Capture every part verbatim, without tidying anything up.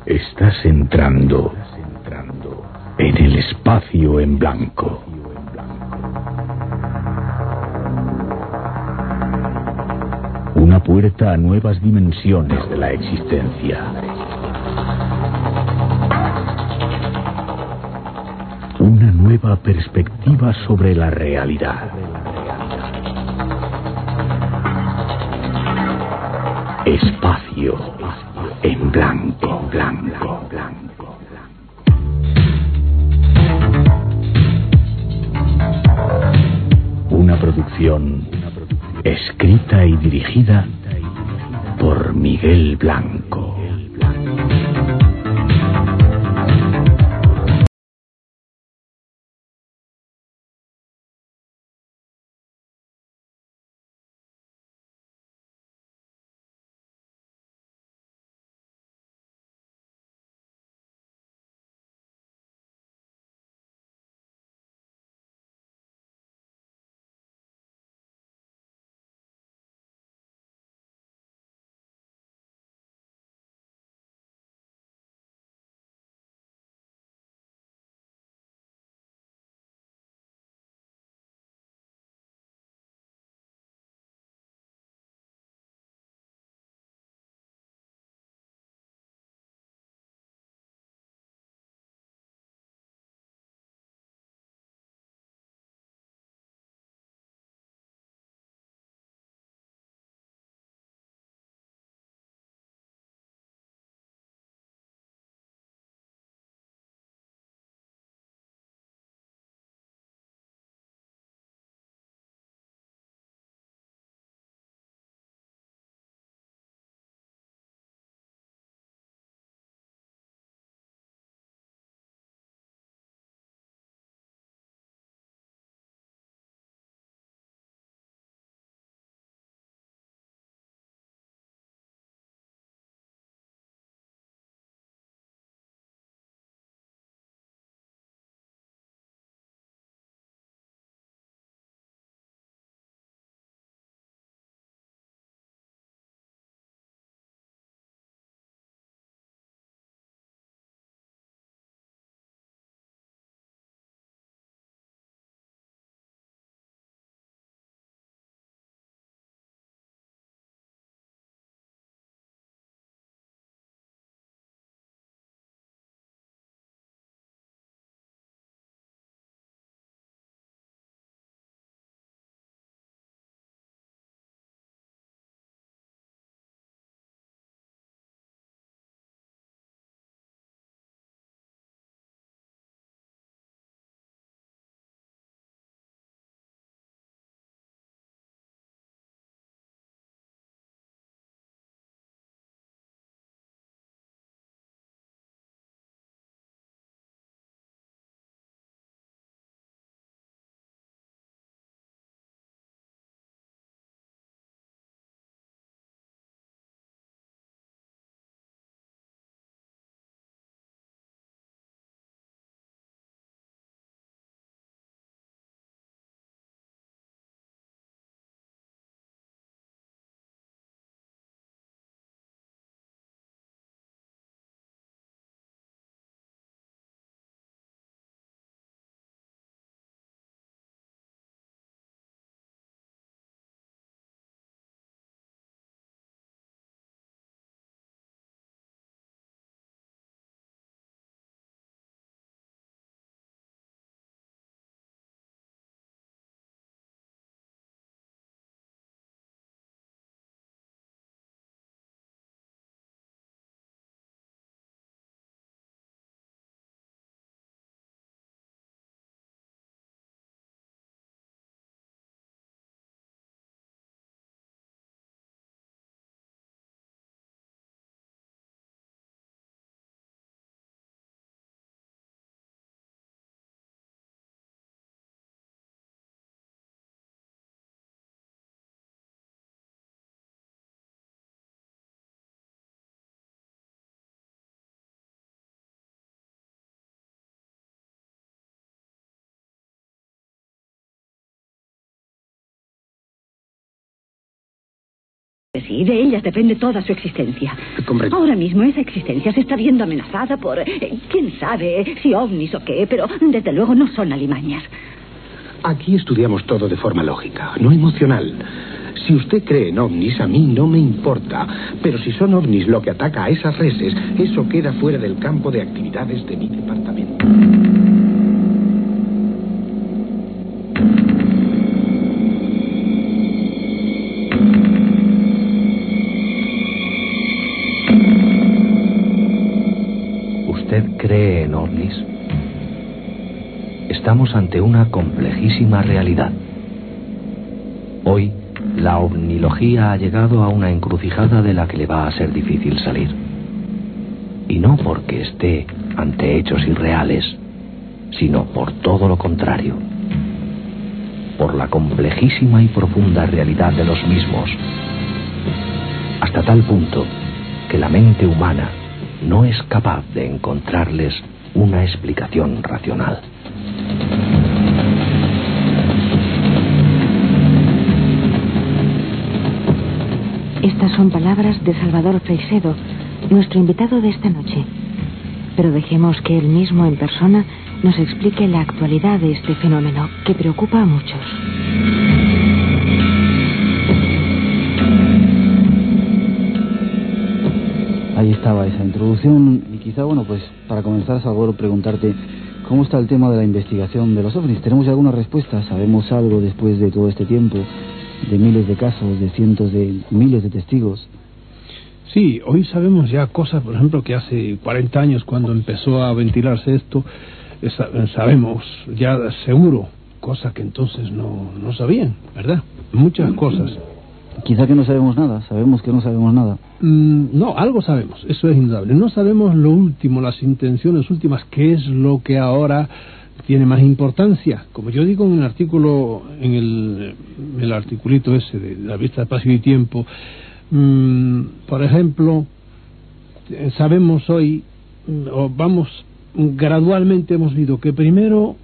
Estás entrando en el espacio en blanco. Una puerta a nuevas dimensiones de la existencia. Una nueva perspectiva sobre la realidad. Espacio en blanco, blanco, blanco. Una producción escrita y dirigida por Miguel Blanco. Sí, de ellas depende toda su existencia. Comprendo. Ahora mismo esa existencia se está viendo amenazada por... Eh, quién sabe si ovnis o qué, pero desde luego no son alimañas. Aquí estudiamos todo de forma lógica, no emocional. Si usted cree en ovnis, a mí no me importa. Pero si son ovnis lo que ataca a esas reses, eso queda fuera del campo de actividades de mi departamento. ¿Usted cree en ovnis? Estamos ante una complejísima realidad. Hoy, la ovnilogía ha llegado a una encrucijada de la que le va a ser difícil salir. Y no porque esté ante hechos irreales, sino por todo lo contrario. Por la complejísima y profunda realidad de los mismos. Hasta tal punto que la mente humana no es capaz de encontrarles una explicación racional. Estas son palabras de Salvador Freixedo, nuestro invitado de esta noche. Pero dejemos que él mismo en persona nos explique la actualidad de este fenómeno que preocupa a muchos. Ahí estaba esa introducción y quizá, bueno, pues para comenzar, Salvador, preguntarte cómo está el tema de la investigación de los ovnis. ¿Tenemos ya alguna respuesta? ¿Sabemos algo después de todo este tiempo, de miles de casos, de cientos de miles de testigos? Sí, hoy sabemos ya cosas, por ejemplo, que hace cuarenta años, cuando empezó a ventilarse esto, sabemos ya seguro cosas que entonces no, no sabían, ¿verdad? Muchas cosas. Quizá que no sabemos nada, sabemos que no sabemos nada. Mm, no, algo sabemos, eso es indudable. No sabemos lo último, las intenciones últimas, qué es lo que ahora tiene más importancia. Como yo digo en el artículo, en el, el articulito ese de la revista Espacio y Tiempo, mmm, por ejemplo, sabemos hoy, o vamos, gradualmente hemos visto que primero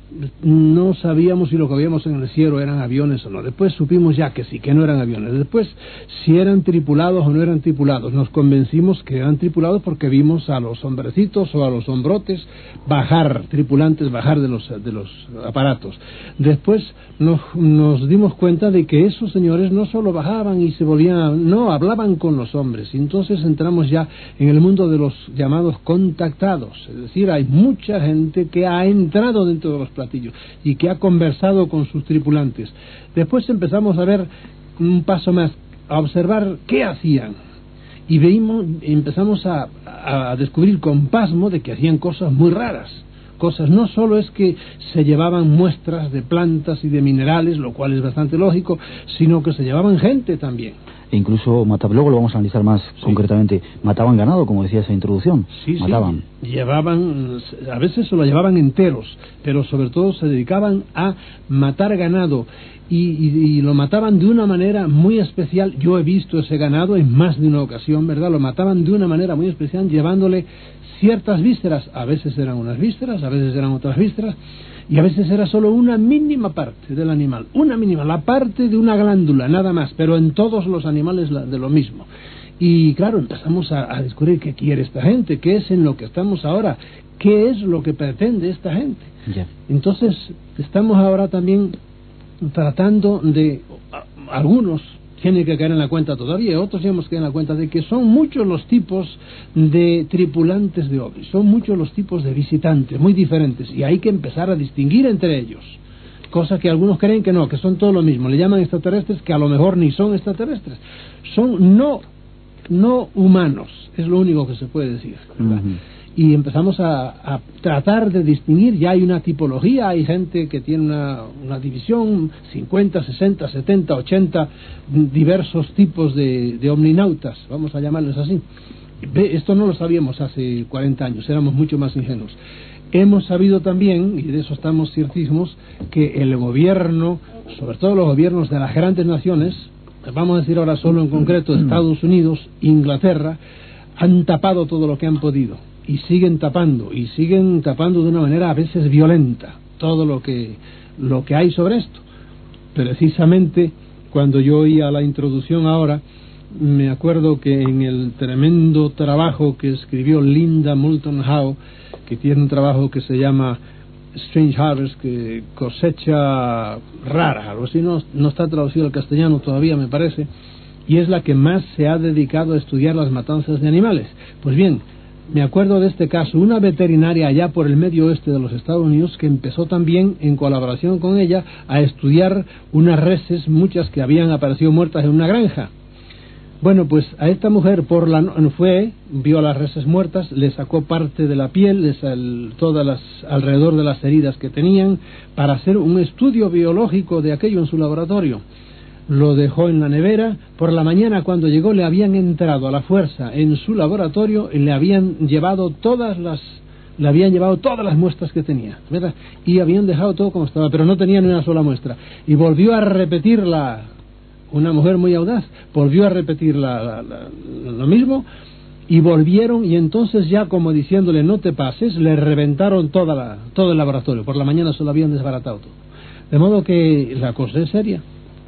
no sabíamos si lo que habíamos en el cielo eran aviones o no. Después supimos ya que sí, que no eran aviones. Después, si eran tripulados o no eran tripulados. Nos convencimos que eran tripulados porque vimos a los hombrecitos o a los hombrotes bajar, tripulantes bajar de los, de los aparatos. Después nos, nos dimos cuenta de que esos señores no solo bajaban y se volvían, no, hablaban con los hombres. Y entonces entramos ya en el mundo de los llamados contactados. Es decir, hay mucha gente que ha entrado dentro de los platillos y que ha conversado con sus tripulantes. Después empezamos a ver un paso más, a observar qué hacían, y veimos, empezamos a, a descubrir con pasmo de que hacían cosas muy raras. Cosas, no solo es que se llevaban muestras de plantas y de minerales, lo cual es bastante lógico, sino que se llevaban gente también. E incluso mataban, luego lo vamos a analizar más sí. concretamente, mataban ganado, como decía esa introducción. Sí, mataban. Sí, llevaban, a veces se lo llevaban enteros, pero sobre todo se dedicaban a matar ganado, y, y, y lo mataban de una manera muy especial. Yo he visto ese ganado en más de una ocasión, ¿verdad? Lo mataban de una manera muy especial, llevándole ciertas vísceras. A veces eran unas vísceras, a veces eran otras vísceras, y a veces era solo una mínima parte del animal, una mínima, la parte de una glándula, nada más, pero en todos los animales de lo mismo. Y claro, empezamos a, a descubrir qué quiere esta gente, qué es en lo que estamos ahora, qué es lo que pretende esta gente. Yeah. Entonces, estamos ahora también tratando de, a, algunos tienen que caer en la cuenta todavía, otros tenemos que caer en la cuenta de que son muchos los tipos de tripulantes de ovnis, son muchos los tipos de visitantes, muy diferentes, y hay que empezar a distinguir entre ellos, cosa que algunos creen que no, que son todo lo mismo, le llaman extraterrestres, que a lo mejor ni son extraterrestres, son no, no humanos, es lo único que se puede decir, ¿verdad? Uh-huh. Y empezamos a, a tratar de distinguir, ya hay una tipología, hay gente que tiene una, una división, cincuenta, sesenta, setenta, ochenta, diversos tipos de, de omninautas, vamos a llamarles así. Esto no lo sabíamos hace cuarenta años, éramos mucho más ingenuos. Hemos sabido también, y de eso estamos ciertísimos, que el gobierno, sobre todo los gobiernos de las grandes naciones, vamos a decir ahora solo en concreto Estados Unidos, Inglaterra, han tapado todo lo que han podido. Y siguen tapando, y siguen tapando de una manera a veces violenta todo lo que, lo que hay sobre esto. Precisamente cuando yo oía la introducción ahora, me acuerdo que en el tremendo trabajo que escribió Linda Moulton Howe, que tiene un trabajo que se llama Strange Harvest, que cosecha rara, algo así, no, no está traducido al castellano todavía, me parece, y es la que más se ha dedicado a estudiar las matanzas de animales. Pues bien, me acuerdo de este caso, una veterinaria allá por el medio oeste de los Estados Unidos que empezó también, en colaboración con ella, a estudiar unas reses, muchas que habían aparecido muertas en una granja. Bueno, pues a esta mujer por la no, fue, vio las reses muertas, le sacó parte de la piel, les, el, todas las, alrededor de las heridas que tenían, para hacer un estudio biológico de aquello en su laboratorio. Lo dejó en la nevera. Por la mañana, cuando llegó, le habían entrado a la fuerza en su laboratorio y le habían llevado todas las le habían llevado todas las muestras que tenía, ¿verdad? Y habían dejado todo como estaba, pero no tenía ni una sola muestra. Y volvió a repetirla, una mujer muy audaz, volvió a repetir la, la, la, lo mismo, y volvieron, y entonces ya como diciéndole no te pases, le reventaron toda la, todo el laboratorio. Por la mañana se lo habían desbaratado todo. De modo que la cosa es seria.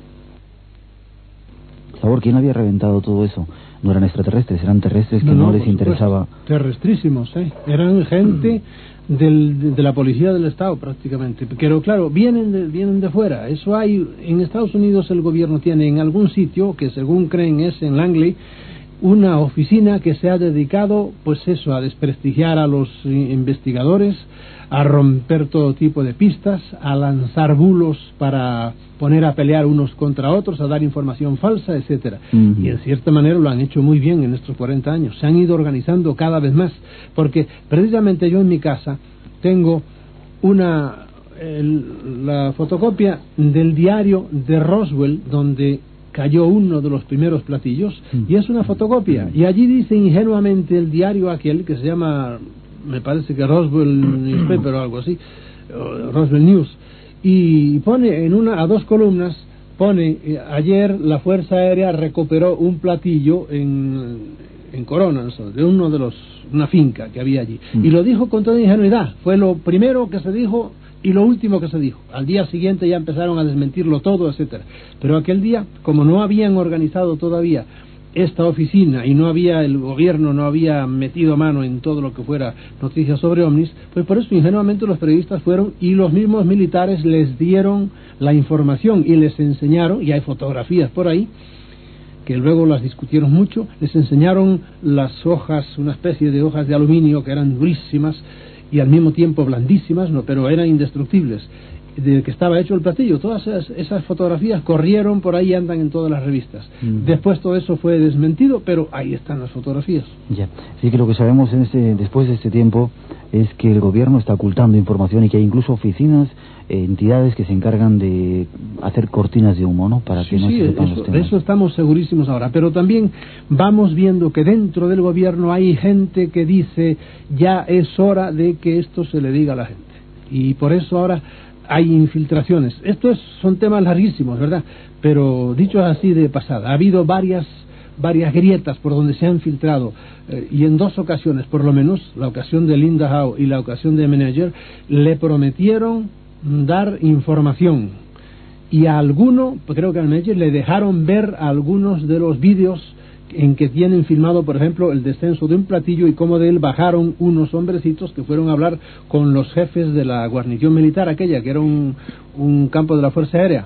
Sabor, ¿quién había reventado todo eso? No eran extraterrestres, eran terrestres que no, no les interesaba. Terrestrísimos, ¿eh? Eran gente del, de la policía del Estado prácticamente. Pero claro, vienen de, vienen de fuera. Eso hay, en Estados Unidos el gobierno tiene en algún sitio, que según creen es en Langley, una oficina que se ha dedicado, pues eso, a desprestigiar a los investigadores, a romper todo tipo de pistas, a lanzar bulos para poner a pelear unos contra otros, a dar información falsa, etcétera. Uh-huh. Y en cierta manera lo han hecho muy bien en estos cuarenta años. Se han ido organizando cada vez más, porque precisamente yo en mi casa tengo una el, la fotocopia del diario de Roswell, donde cayó uno de los primeros platillos, uh-huh. y es una fotocopia, uh-huh. y allí dice ingenuamente el diario aquel que se llama, me parece que Roswell Newspaper o algo así, Roswell News, y pone en una a dos columnas, pone eh, ayer la Fuerza Aérea recuperó un platillo en, en Corona, de uno de los, una finca que había allí, mm. y lo dijo con toda ingenuidad. Fue lo primero que se dijo y lo último que se dijo. Al día siguiente ya empezaron a desmentirlo todo, etcétera. Pero aquel día, como no habían organizado todavía esta oficina y no había, el gobierno no había metido mano en todo lo que fuera noticias sobre ovnis, pues por eso ingenuamente los periodistas fueron y los mismos militares les dieron la información y les enseñaron, y hay fotografías por ahí que luego las discutieron mucho, les enseñaron las hojas, una especie de hojas de aluminio que eran durísimas y al mismo tiempo blandísimas, no, pero eran indestructibles, de que estaba hecho el platillo. Todas esas, esas fotografías corrieron por ahí, andan en todas las revistas. Mm. Después todo eso fue desmentido, pero ahí están las fotografías. Ya, sí, que lo que sabemos en este, después de este tiempo es que el gobierno está ocultando información y que hay incluso oficinas, eh, entidades que se encargan de hacer cortinas de humo, ¿no? Para que sí, no sí, se sepan eso, los temas. de eso estamos segurísimos ahora, pero también vamos viendo que dentro del gobierno hay gente que dice ya es hora de que esto se le diga a la gente, y por eso ahora hay infiltraciones. Estos son temas larguísimos, ¿verdad? Pero dicho así de pasada, ha habido varias varias grietas por donde se han filtrado, eh, y en dos ocasiones, por lo menos, la ocasión de Linda Howe y la ocasión de Menager, le prometieron dar información. Y a alguno, creo que a Menager, le dejaron ver algunos de los vídeos en que tienen filmado, por ejemplo, el descenso de un platillo y cómo de él bajaron unos hombrecitos que fueron a hablar con los jefes de la guarnición militar aquella, que era un, un campo de la Fuerza Aérea.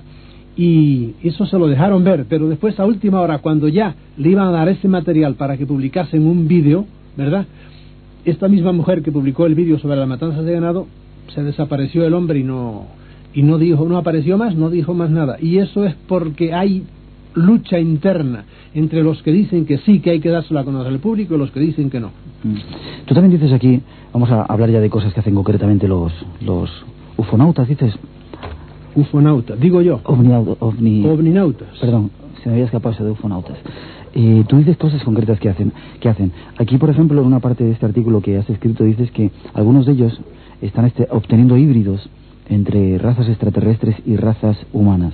Y eso se lo dejaron ver, pero después a última hora, cuando ya le iban a dar ese material para que publicasen un vídeo, ¿verdad? Esta misma mujer que publicó el vídeo sobre las matanzas de ganado, se desapareció el hombre y no y no dijo, no apareció más, no dijo más nada. Y eso es porque hay lucha interna entre los que dicen que sí, que hay que dársela a conocer al público, y los que dicen que no. Tú también dices aquí, vamos a hablar ya de cosas que hacen concretamente los los ufonautas, dices. Ufonautas, digo yo. Ovni, ovni, Ovninautas. Perdón, se me había escapado eso de ufonautas. Eh, tú dices cosas concretas que hacen, que hacen. Aquí, por ejemplo, en una parte de este artículo que has escrito, dices que algunos de ellos están este, obteniendo híbridos entre razas extraterrestres y razas humanas.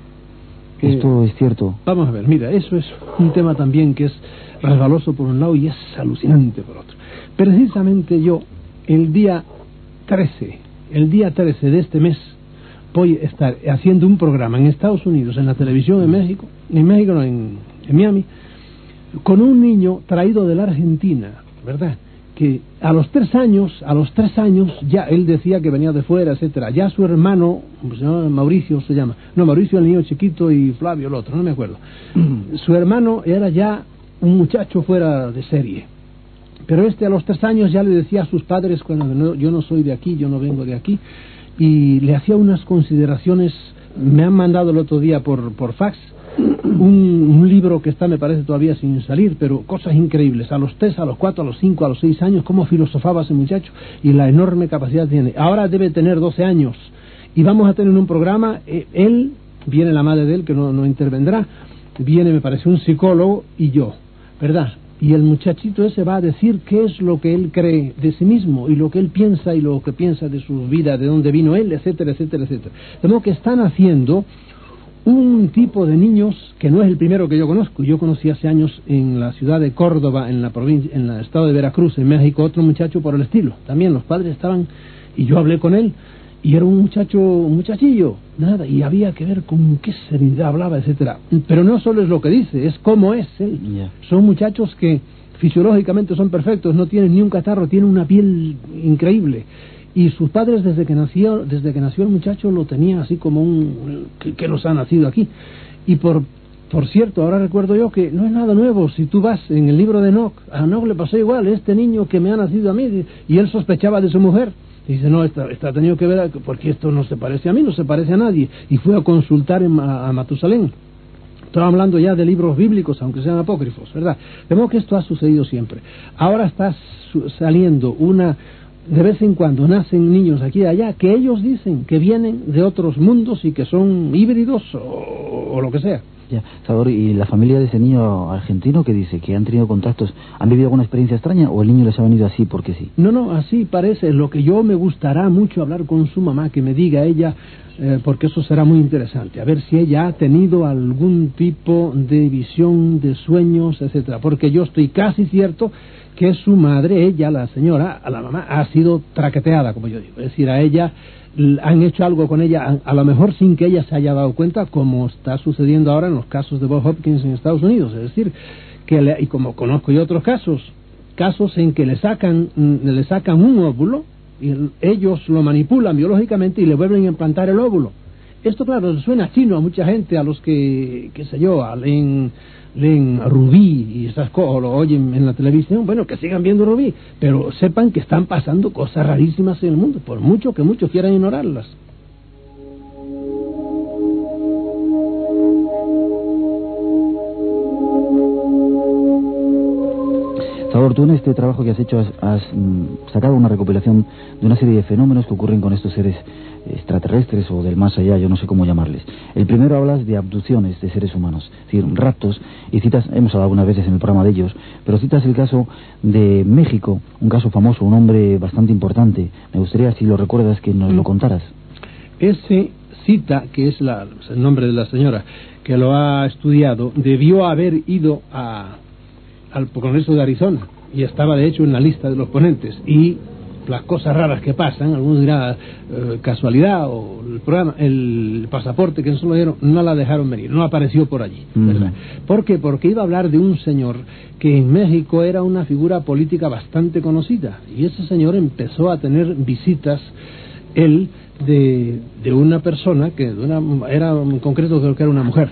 ¿Esto eh, es cierto? Vamos a ver, mira, eso es un tema también que es resbaloso por un lado y es alucinante por otro. Precisamente yo, el día trece, el día trece de este mes, voy a estar haciendo un programa en Estados Unidos, en la televisión en México, en México no, en, en Miami, con un niño traído de la Argentina, ¿verdad? Que a los tres años, a los tres años, ya él decía que venía de fuera, etcétera. Ya su hermano, se llama Mauricio se llama, no, Mauricio el niño chiquito y Flavio el otro, no me acuerdo. Su hermano era ya un muchacho fuera de serie. Pero este a los tres años ya le decía a sus padres, cuando no, yo no soy de aquí, yo no vengo de aquí, y le hacía unas consideraciones. Me han mandado el otro día por, por fax un, un libro que está, me parece, todavía sin salir, pero cosas increíbles. A los tres, a los cuatro, a los cinco, a los seis años, cómo filosofaba ese muchacho y la enorme capacidad que tiene. Ahora debe tener doce años y vamos a tener un programa, eh, él, viene la madre de él, que no, no intervendrá, viene, me parece, un psicólogo y yo, ¿verdad? Y el muchachito ese va a decir qué es lo que él cree de sí mismo y lo que él piensa y lo que piensa de su vida, de dónde vino él, etcétera, etcétera, etcétera. De modo que están haciendo un tipo de niños que no es el primero que yo conozco. Yo conocí hace años en la ciudad de Córdoba, en la provincia, en el estado de Veracruz, en México, otro muchacho por el estilo. También los padres estaban, y yo hablé con él, y era un muchacho, un muchachillo, nada, y había que ver con qué serenidad hablaba, etcétera. Pero no solo es lo que dice, es cómo es él. Yeah. Son muchachos que fisiológicamente son perfectos, no tienen ni un catarro, tienen una piel increíble. Y sus padres, desde que nació, desde que nació el muchacho, lo tenían así como un que, que nos ha nacido aquí. Y por por cierto, ahora recuerdo yo que no es nada nuevo. Si tú vas en el libro de Enoch, a Enoch le pasó igual, este niño que me ha nacido a mí, y él sospechaba de su mujer. Dice, no, esta, esta ha tenido que ver, porque esto no se parece a mí, no se parece a nadie. Y fue a consultar en, a, a Matusalén. Estaba hablando ya de libros bíblicos, aunque sean apócrifos, ¿verdad? De modo que esto ha sucedido siempre. Ahora está su, saliendo una... De vez en cuando nacen niños aquí y allá que ellos dicen que vienen de otros mundos y que son híbridos o, o lo que sea. Ya, Salvador, ¿y la familia de ese niño argentino que dice que han tenido contactos, han vivido alguna experiencia extraña o el niño les ha venido así porque sí? No, no, así parece. Lo que yo me gustará mucho hablar con su mamá, que me diga ella, eh, porque eso será muy interesante, a ver si ella ha tenido algún tipo de visión, de sueños, etcétera. Porque yo estoy casi cierto que su madre, ella, la señora, a la mamá, ha sido traqueteada, como yo digo. Es decir, a ella han hecho algo con ella, a, a lo mejor sin que ella se haya dado cuenta, como está sucediendo ahora en los casos de Bob Hopkins en Estados Unidos. Es decir, que le, y como conozco yo otros casos, casos en que le sacan, le sacan un óvulo y el, ellos lo manipulan biológicamente y le vuelven a implantar el óvulo. Esto, claro, suena chino a mucha gente, a los que, qué sé yo, a leen, leen Rubí y esas cosas, o lo oyen en la televisión. Bueno, que sigan viendo Rubí, pero sepan que están pasando cosas rarísimas en el mundo, por mucho que muchos quieran ignorarlas. Salvador, tú en este trabajo que has hecho has, has mm, sacado una recopilación de una serie de fenómenos que ocurren con estos seres extraterrestres o del más allá, yo no sé cómo llamarles. El primero, hablas de abducciones de seres humanos, es decir, raptos, y citas, hemos hablado algunas veces en el programa de ellos, pero citas el caso de México, un caso famoso, un hombre bastante importante. Me gustaría, si lo recuerdas, que nos mm. lo contaras. Ese Cita, que es la, el nombre de la señora que lo ha estudiado, debió haber ido a, al Congreso de Arizona y estaba de hecho en la lista de los ponentes, y las cosas raras que pasan, algunos dirán eh, casualidad, o el programa, el pasaporte que no dieron, no la dejaron venir, no apareció por allí, ¿verdad? Mm. ¿Por qué? Porque iba a hablar de un señor que en México era una figura política bastante conocida, y ese señor empezó a tener visitas, él, de, de una persona que de una, era en concreto creo que era una mujer,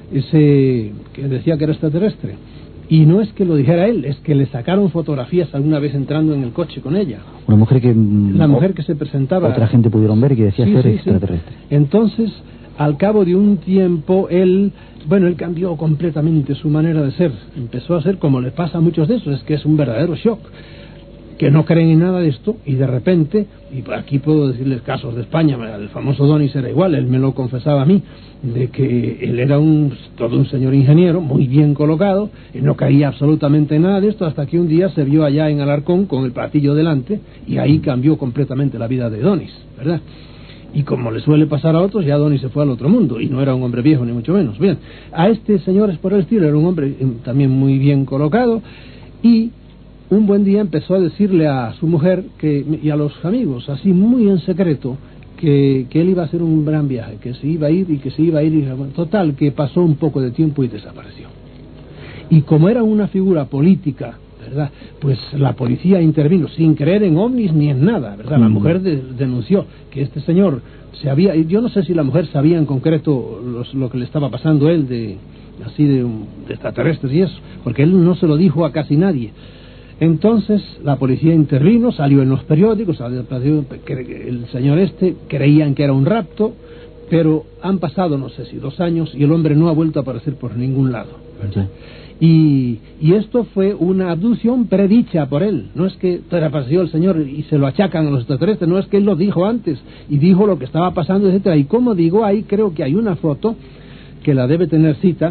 ese que decía que era extraterrestre. Y no es que lo dijera él, es que le sacaron fotografías alguna vez entrando en el coche con ella. Una mujer que... La mujer que se presentaba... Otra gente pudieron ver y que decía sí, ser sí, extraterrestre. Sí. Entonces, al cabo de un tiempo, él... Bueno, él cambió completamente su manera de ser. Empezó a ser como le pasa a muchos de esos, es que es un verdadero shock. Que no creen en nada de esto, y de repente, y aquí puedo decirles casos de España, el famoso Donis era igual, él me lo confesaba a mí, de que él era un todo un señor ingeniero, muy bien colocado, y no caía absolutamente en nada de esto, hasta que un día se vio allá en Alarcón con el platillo delante, y ahí cambió completamente la vida de Donis, ¿verdad? Y como le suele pasar a otros, ya Donis se fue al otro mundo, y no era un hombre viejo, ni mucho menos. Bien, a este señor es por el estilo, era un hombre también muy bien colocado, y un buen día empezó a decirle a su mujer que, y a los amigos, así muy en secreto, que, que él iba a hacer un gran viaje, que se iba a ir y que se iba a ir. Y, total, que pasó un poco de tiempo y desapareció. Y como era una figura política, ¿verdad?, pues la policía intervino sin creer en ovnis ni en nada, ¿verdad? La mujer de, denunció que este señor se había, yo no sé si la mujer sabía en concreto los, lo que le estaba pasando a él de así de, de extraterrestres y eso, porque él no se lo dijo a casi nadie. Entonces la policía intervino, salió en los periódicos, salió, que el señor este creían que era un rapto, pero han pasado no sé si dos años y el hombre no ha vuelto a aparecer por ningún lado, ¿verdad? Y, y esto fue una abducción predicha por él. No es que apareció el señor y se lo achacan a los extraterrestres, no, es que él lo dijo antes y dijo lo que estaba pasando, etcétera. Y como digo, ahí creo que hay una foto que la debe tener cita,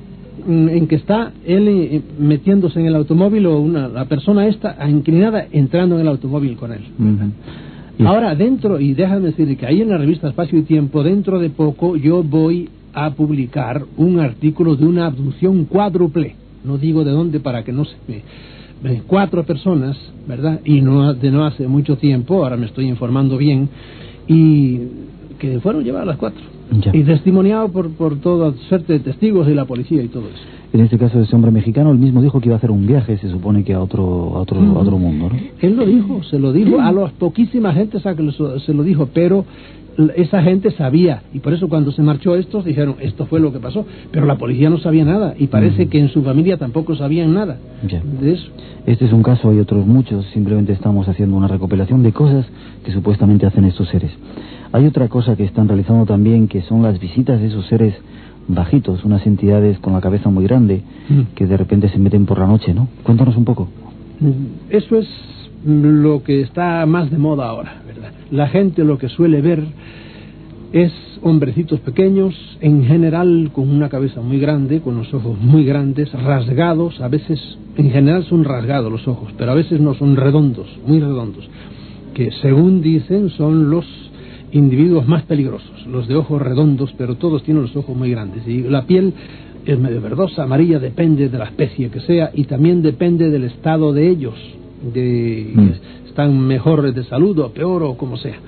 en que está él eh, metiéndose en el automóvil, o una, la persona esta inclinada entrando en el automóvil con él. Uh-huh. Ahora dentro, y déjame decir que ahí en la revista Espacio y Tiempo, dentro de poco yo voy a publicar un artículo de una abducción cuádruple, no digo de dónde para que no se me... cuatro personas, ¿verdad? Y no de no hace mucho tiempo, ahora me estoy informando bien, y que fueron llevadas las cuatro. Ya. Y testimoniado por, por toda suerte de testigos y la policía y todo eso. En este caso, ese hombre mexicano, él mismo dijo que iba a hacer un viaje, se supone que a otro a otro, uh-huh. a otro mundo, ¿no? Él lo dijo, se lo dijo, a las poquísimas gentes a que se lo dijo, pero esa gente sabía, y por eso cuando se marchó estos dijeron, esto fue lo que pasó, pero la policía no sabía nada, y parece uh-huh. que en su familia tampoco sabían nada ya. de eso. Este es un caso, hay otros muchos, simplemente estamos haciendo una recopilación de cosas que supuestamente hacen estos seres. Hay otra cosa que están realizando también, que son las visitas de esos seres bajitos, unas entidades con la cabeza muy grande, mm. que de repente se meten por la noche, ¿no? Cuéntanos un poco. Eso es lo que está más de moda ahora, ¿verdad? La gente lo que suele ver es hombrecitos pequeños, en general con una cabeza muy grande, con los ojos muy grandes, rasgados, a veces, en general son rasgados los ojos, pero a veces no, son redondos, muy redondos, que según dicen son los individuos más peligrosos, los de ojos redondos, pero todos tienen los ojos muy grandes, y la piel es medio verdosa, amarilla, depende de la especie que sea, y también depende del estado de ellos, de mm. están mejor de salud o peor o como sea.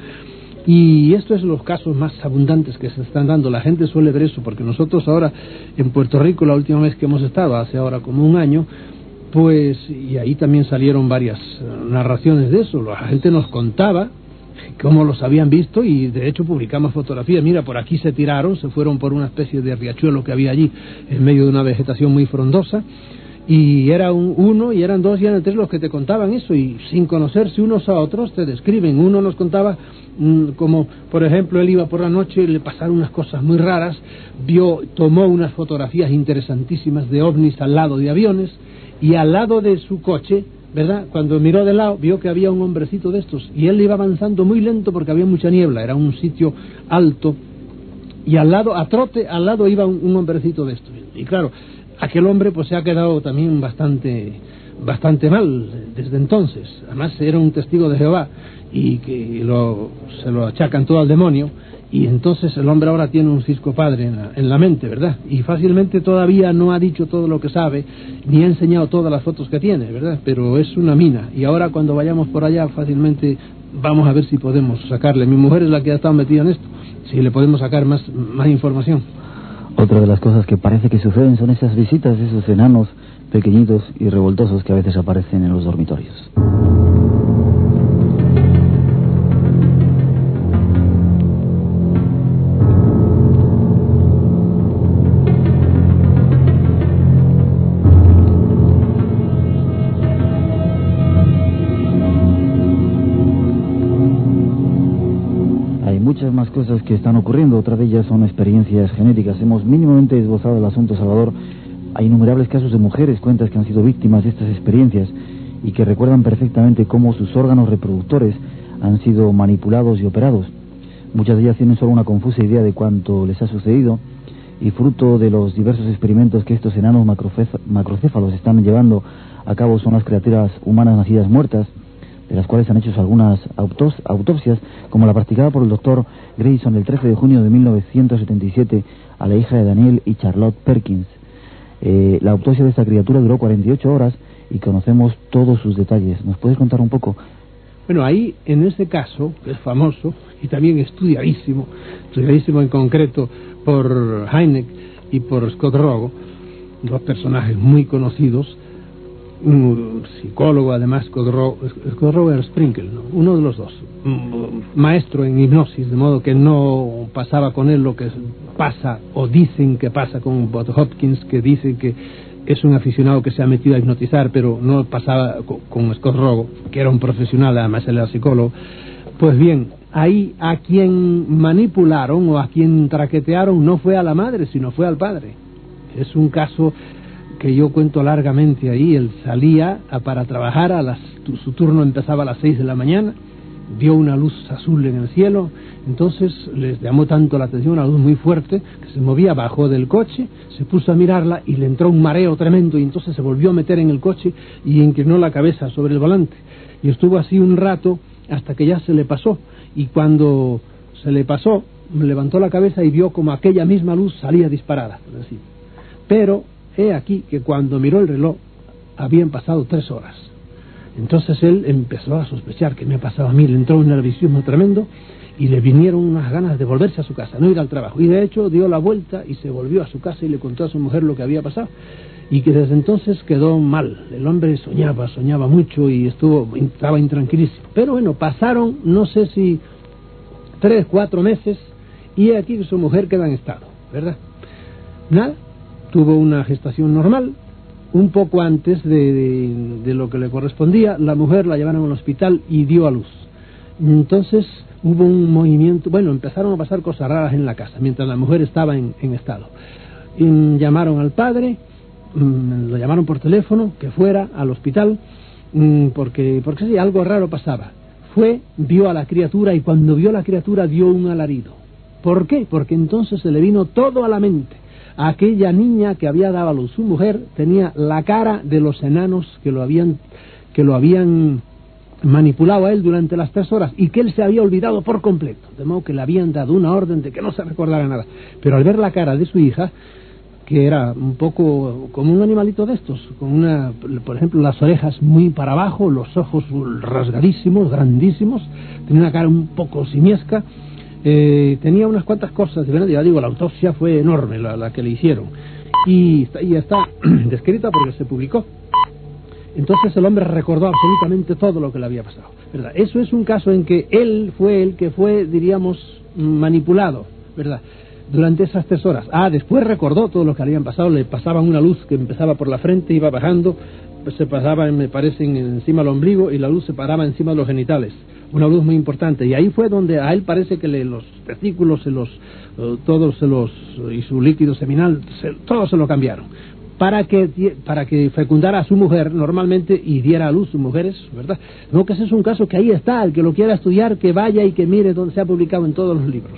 Y esto es los casos más abundantes que se están dando. La gente suele ver eso, porque nosotros ahora en Puerto Rico, la última vez que hemos estado, hace ahora como un año, pues, y ahí también salieron varias narraciones de eso, la gente nos contaba cómo los habían visto, y de hecho publicamos fotografías. Mira, por aquí se tiraron, se fueron por una especie de riachuelo que había allí en medio de una vegetación muy frondosa, y era un, uno, y eran dos, y eran tres los que te contaban eso, y sin conocerse unos a otros te describen. Uno nos contaba mmm, como, por ejemplo, él iba por la noche y le pasaron unas cosas muy raras, vio, tomó unas fotografías interesantísimas de ovnis al lado de aviones, y al lado de su coche, ¿verdad?, cuando miró de lado, vio que había un hombrecito de estos, y él iba avanzando muy lento porque había mucha niebla, era un sitio alto, y al lado, a trote, al lado iba un, un hombrecito de estos. Y claro, aquel hombre pues se ha quedado también bastante bastante mal desde entonces. Además era un testigo de Jehová, y que lo, se lo achacan todo al demonio, y entonces el hombre ahora tiene un cisco padre en la, en la mente, ¿verdad? Y fácilmente todavía no ha dicho todo lo que sabe, ni ha enseñado todas las fotos que tiene, ¿verdad? Pero es una mina, y ahora cuando vayamos por allá fácilmente vamos a ver si podemos sacarle. Mi mujer es la que ha estado metida en esto, si le podemos sacar más, más información. Otra de las cosas que parece que suceden son esas visitas de esos enanos pequeñitos y revoltosos que a veces aparecen en los dormitorios. Muchas más cosas que están ocurriendo, otra de ellas son experiencias genéticas. Hemos mínimamente esbozado el asunto, Salvador. Hay innumerables casos de mujeres, cuentas, que han sido víctimas de estas experiencias y que recuerdan perfectamente cómo sus órganos reproductores han sido manipulados y operados. Muchas de ellas tienen solo una confusa idea de cuánto les ha sucedido, y fruto de los diversos experimentos que estos enanos macrocéfalos están llevando a cabo son las criaturas humanas nacidas muertas, de las cuales han hecho algunas autos, autopsias, como la practicada por el doctor Grayson el trece de junio de mil novecientos setenta y siete a la hija de Daniel y Charlotte Perkins. Eh, la autopsia de esta criatura duró cuarenta y ocho horas y conocemos todos sus detalles. ¿Nos puedes contar un poco? Bueno, ahí, en ese caso, que es famoso y también estudiadísimo, estudiadísimo en concreto por Hynek y por Scott Rogo, dos personajes muy conocidos, un psicólogo además, Robert Sprinkle, ¿no? Uno de los dos, maestro en hipnosis, de modo que no pasaba con él lo que pasa o dicen que pasa con Bob Hopkins, que dicen que es un aficionado que se ha metido a hipnotizar, pero no pasaba con, con Scott Rogo, que era un profesional, además él era psicólogo. Pues bien, ahí a quien manipularon o a quien traquetearon no fue a la madre, sino fue al padre. Es un caso que yo cuento largamente ahí. Él salía a, para trabajar, a las, su turno empezaba a las seis de la mañana, vio una luz azul en el cielo, entonces les llamó tanto la atención, una luz muy fuerte, que se movía, bajó del coche, se puso a mirarla y le entró un mareo tremendo, y entonces se volvió a meter en el coche y inclinó la cabeza sobre el volante, y estuvo así un rato hasta que ya se le pasó, y cuando se le pasó, levantó la cabeza y vio como aquella misma luz salía disparada, por decir. Pero he aquí que cuando miró el reloj habían pasado tres horas. Entonces él empezó a sospechar que me ha pasado a mí, le entró un nerviosismo tremendo y le vinieron unas ganas de volverse a su casa, no ir al trabajo. Y de hecho dio la vuelta y se volvió a su casa y le contó a su mujer lo que había pasado. Y que desde entonces quedó mal. El hombre soñaba, soñaba mucho y estuvo, estaba intranquilísimo. Pero bueno, pasaron, no sé si tres, cuatro meses, y aquí que su mujer queda en estado, ¿verdad? Nada, tuvo una gestación normal. Un poco antes de, de, de lo que le correspondía, la mujer la llevaron al hospital y dio a luz. Entonces hubo un movimiento, bueno, empezaron a pasar cosas raras en la casa, mientras la mujer estaba en, en estado. Y llamaron al padre, mmm, lo llamaron por teléfono, que fuera al hospital, mmm, porque, porque sí, algo raro pasaba. Fue, vio a la criatura, y cuando vio a la criatura dio un alarido. ¿Por qué? Porque entonces se le vino todo a la mente. Aquella niña que había dado a luz su mujer tenía la cara de los enanos que lo habían que lo habían manipulado a él durante las tres horas, y que él se había olvidado por completo, de modo que le habían dado una orden de que no se recordara nada. Pero al ver la cara de su hija, que era un poco como un animalito de estos, con una, por ejemplo, las orejas muy para abajo, los ojos rasgadísimos, grandísimos, tenía una cara un poco simiesca. Eh, tenía unas cuantas cosas, de verdad, ya digo, la autopsia fue enorme la, la que le hicieron, y está, y está descrita porque se publicó. Entonces el hombre recordó absolutamente todo lo que le había pasado, ¿verdad? Eso es un caso en que él fue el que fue, diríamos, manipulado, ¿verdad?, durante esas tres horas. Ah, después recordó todo lo que le habían pasado, le pasaban una luz que empezaba por la frente, iba bajando, pues se pasaba, me parece, encima del ombligo, y la luz se paraba encima de los genitales. Una luz muy importante, y ahí fue donde a él parece que le, los testículos se los, uh, todos se los, y su líquido seminal, se, todo se lo cambiaron, para que para que fecundara a su mujer normalmente y diera a luz sus mujeres, ¿verdad? No, que ese es un caso que ahí está, el que lo quiera estudiar, que vaya y que mire donde se ha publicado en todos los libros.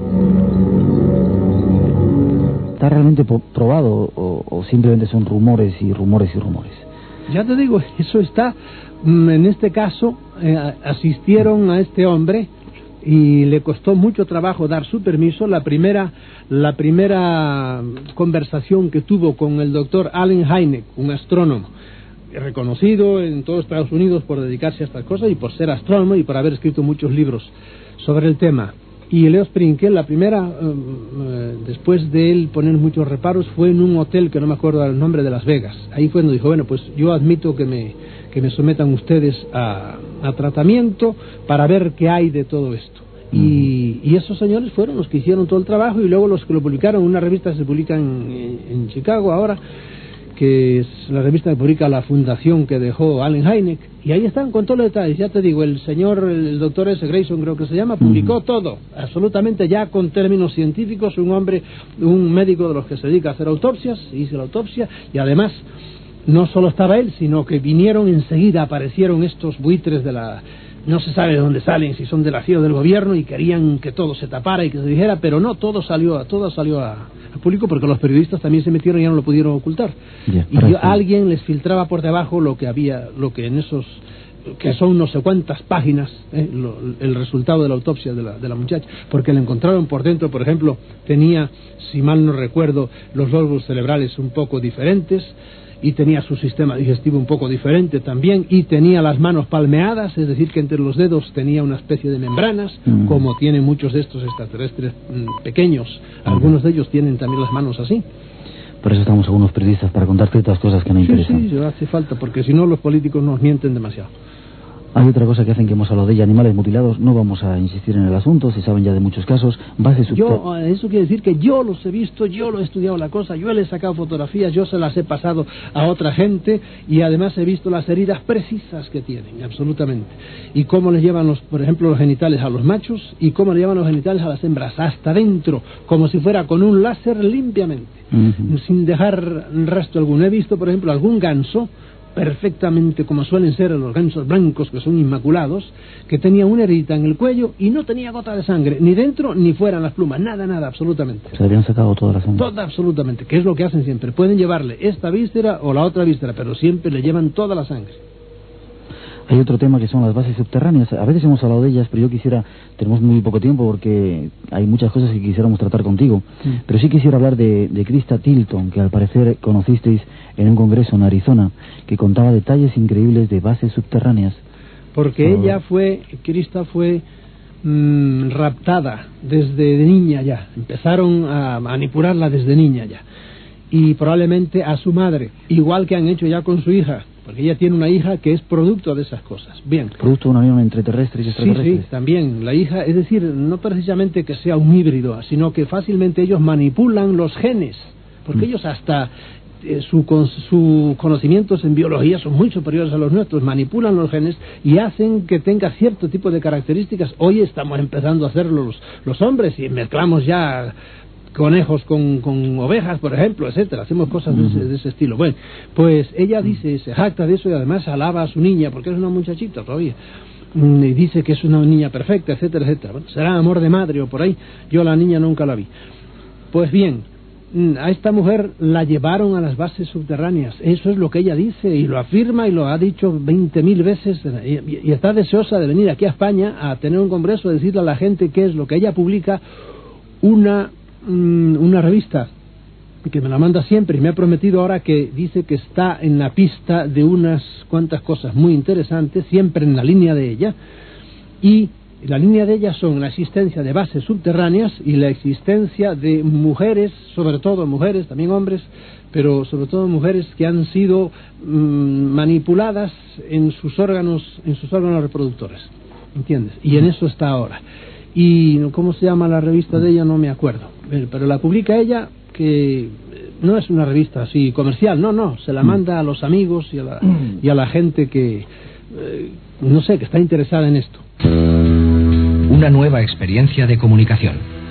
¿Está realmente probado o, o simplemente son rumores y rumores y rumores? Ya te digo, eso está. En este caso, eh, asistieron a este hombre y le costó mucho trabajo dar su permiso. La primera, la primera conversación que tuvo con el doctor Allen Hynek, un astrónomo reconocido en todos Estados Unidos por dedicarse a estas cosas y por ser astrónomo y por haber escrito muchos libros sobre el tema. Y Leo Sprinkel, la primera, eh, después de él poner muchos reparos, fue en un hotel que no me acuerdo el nombre, de Las Vegas. Ahí fue donde dijo, bueno, pues yo admito que me, que me sometan ustedes a, a tratamiento para ver qué hay de todo esto. Mm. Y, y esos señores fueron los que hicieron todo el trabajo, y luego los que lo publicaron en una revista que se publica en, en Chicago ahora, que es la revista que publica la fundación que dejó Allen Hynek, y ahí están con todos los detalles. Ya te digo, el señor, el doctor S. Grayson creo que se llama, publicó uh-huh. todo, absolutamente, ya con términos científicos, un hombre, un médico de los que se dedica a hacer autopsias, hizo la autopsia, y además no solo estaba él, sino que vinieron enseguida, aparecieron estos buitres de la... no se sabe de dónde salen, si son de la C I A o del gobierno, y querían que todo se tapara y que se dijera, pero no, todo salió, todo salió a, a público, porque los periodistas también se metieron y ya no lo pudieron ocultar. Yeah, y yo, alguien les filtraba por debajo lo que había, lo que en esos, que son no sé cuántas páginas, eh, lo, el resultado de la autopsia de la, de la muchacha, porque le encontraron por dentro, por ejemplo, tenía, si mal no recuerdo, los lóbulos cerebrales un poco diferentes, y tenía su sistema digestivo un poco diferente también, y tenía las manos palmeadas, es decir, que entre los dedos tenía una especie de membranas, mm. como tienen muchos de estos extraterrestres mm, pequeños, algunos de ellos tienen también las manos así. Por eso estamos algunos periodistas, para contar ciertas cosas que nos Sí, interesan. sí, hace falta, porque si no los políticos nos mienten demasiado. Hay otra cosa que hacen que hemos hablado de ella, animales mutilados. No vamos a insistir en el asunto, se saben ya de muchos casos. Bases Yo, eso quiere decir que yo los he visto, yo lo he estudiado la cosa, yo le he sacado fotografías, yo se las he pasado a otra gente y además he visto las heridas precisas que tienen, absolutamente. Y cómo les llevan, los, por ejemplo, los genitales a los machos y cómo le llevan los genitales a las hembras, hasta dentro, como si fuera con un láser limpiamente, uh-huh. sin dejar resto alguno. He visto, por ejemplo, algún ganso perfectamente como suelen ser los gansos blancos, que son inmaculados, que tenía una herida en el cuello y no tenía gota de sangre, ni dentro ni fuera en las plumas, nada, nada, absolutamente. Se habían sacado toda la sangre. Toda, absolutamente, que es lo que hacen siempre. Pueden llevarle esta víscera o la otra víscera, pero siempre le llevan toda la sangre. Hay otro tema que son las bases subterráneas. A veces hemos hablado de ellas, pero yo quisiera, tenemos muy poco tiempo porque hay muchas cosas que quisiéramos tratar contigo. Sí. Pero sí quisiera hablar de, de Krista Tilton, que al parecer conocisteis en un congreso en Arizona, que contaba detalles increíbles de bases subterráneas. Porque oh. ella fue, Krista fue mmm, raptada desde niña ya. Empezaron a manipularla desde niña ya. Y probablemente a su madre, igual que han hecho ya con su hija. Porque ella tiene una hija que es producto de esas cosas. Bien. Producto de una unión entre terrestres y extraterrestres. Sí, sí, también. La hija, es decir, no precisamente que sea un híbrido, sino que fácilmente ellos manipulan los genes. Porque mm. ellos hasta eh, su, con, su conocimientos en biología son muy superiores a los nuestros. Manipulan los genes y hacen que tenga cierto tipo de características. Hoy estamos empezando a hacerlo los, los hombres y mezclamos ya conejos con, con ovejas, por ejemplo, etcétera. Hacemos cosas de ese, de ese estilo. Bueno, pues ella dice, se jacta de eso y además alaba a su niña, porque es una muchachita todavía. Y dice que es una niña perfecta, etcétera, etcétera. Bueno, será amor de madre o por ahí. Yo a la niña nunca la vi. Pues bien, a esta mujer la llevaron a las bases subterráneas. Eso es lo que ella dice y lo afirma y lo ha dicho veinte mil veces. Y, y está deseosa de venir aquí a España a tener un congreso, a decirle a la gente qué es lo que ella publica. Una una revista que me la manda siempre y me ha prometido ahora que dice que está en la pista de unas cuantas cosas muy interesantes, siempre en la línea de ella, y la línea de ella son la existencia de bases subterráneas y la existencia de mujeres, sobre todo mujeres, también hombres, pero sobre todo mujeres que han sido mmm, manipuladas en sus órganos, en sus órganos reproductores, ¿entiendes? Y en eso está ahora. Y ¿cómo se llama la revista de ella? No me acuerdo. Pero la publica ella, que no es una revista así comercial, no, no. Se la manda a los amigos y a la, y a la gente que, eh, no sé, que está interesada en esto. Una nueva experiencia de comunicación.